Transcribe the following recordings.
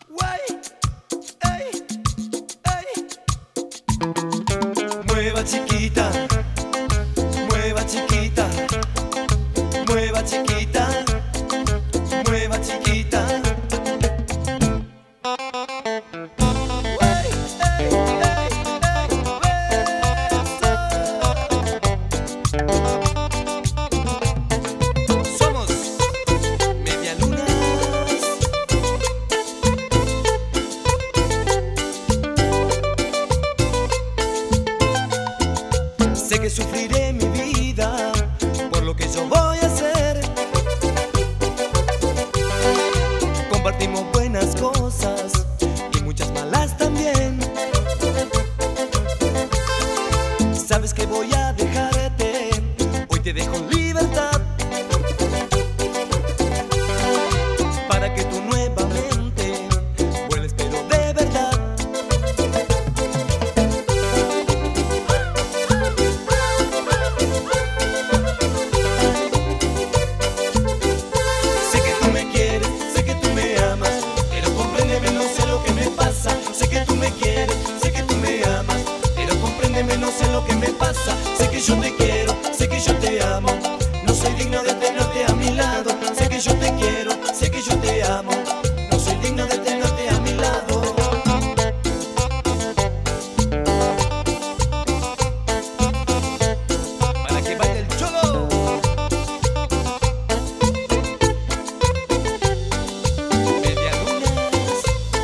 Guay, ey, ey. Mueva chiquita, mueva chiquita, mueva chiquita, mueva chiquita. Guay, ey, ey, ey, somos Medialunas. Sé que sufriré mi vida por lo que yo voy a hacer. Compartimos buenas cosas y muchas malas también. Sabes que voy a dejarte, hoy te dejo en libertad, para que tú nuevamente vuelves, pero de verdad. Sé que tú me quieres, sé que tú me amas, pero compréndeme, no sé lo que me pasa. Sé que tú me quieres, sé que tú me amas, pero compréndeme, no sé lo que me pasa. Sé que yo te quiero, sé que yo te amo, no soy digno de tenerte a mi lado. Sé que yo te quiero, sé que yo te amo, no soy digno de tenerte a mi lado. Para que baile el cholo. Medialunas.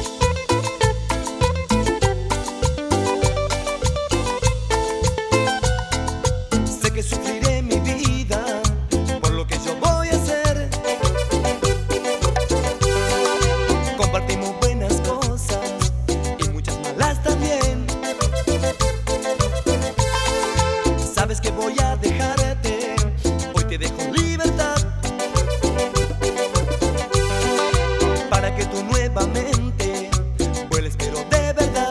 Sé que sufriré mi vida por lo que yo voy a hacer. Compartimos buenas cosas y muchas malas también. Sabes que voy a dejarte, hoy te dejo en libertad, para que tú nuevamente vueles, pero de verdad.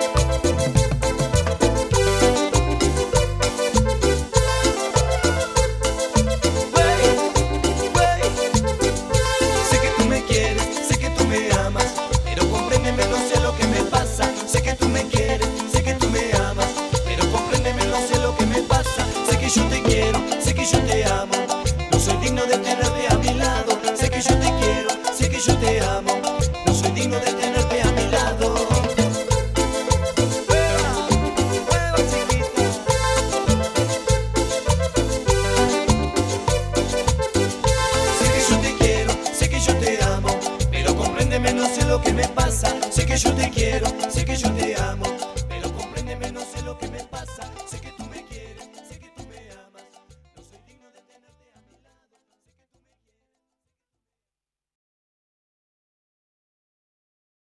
Wey, wey. Sé que tú me quieres, sé que tú me amas, pero compréndeme, no sé lo que me pasa. Sé que tú me quieres, sé que tú me amas, pero compréndeme, no sé lo que me pasa. Sé que yo te quiero, sé que yo te amo, no soy digno de tenerte a mi lado. Sé que yo te quiero, sé que yo te amo, no soy digno de tenerte a mi lado. Mueva, mueva chiquita. Sé que yo te quiero, sé que yo te amo, pero compréndeme, no sé lo que me pasa. Sé que yo te quiero, sé que yo te amo.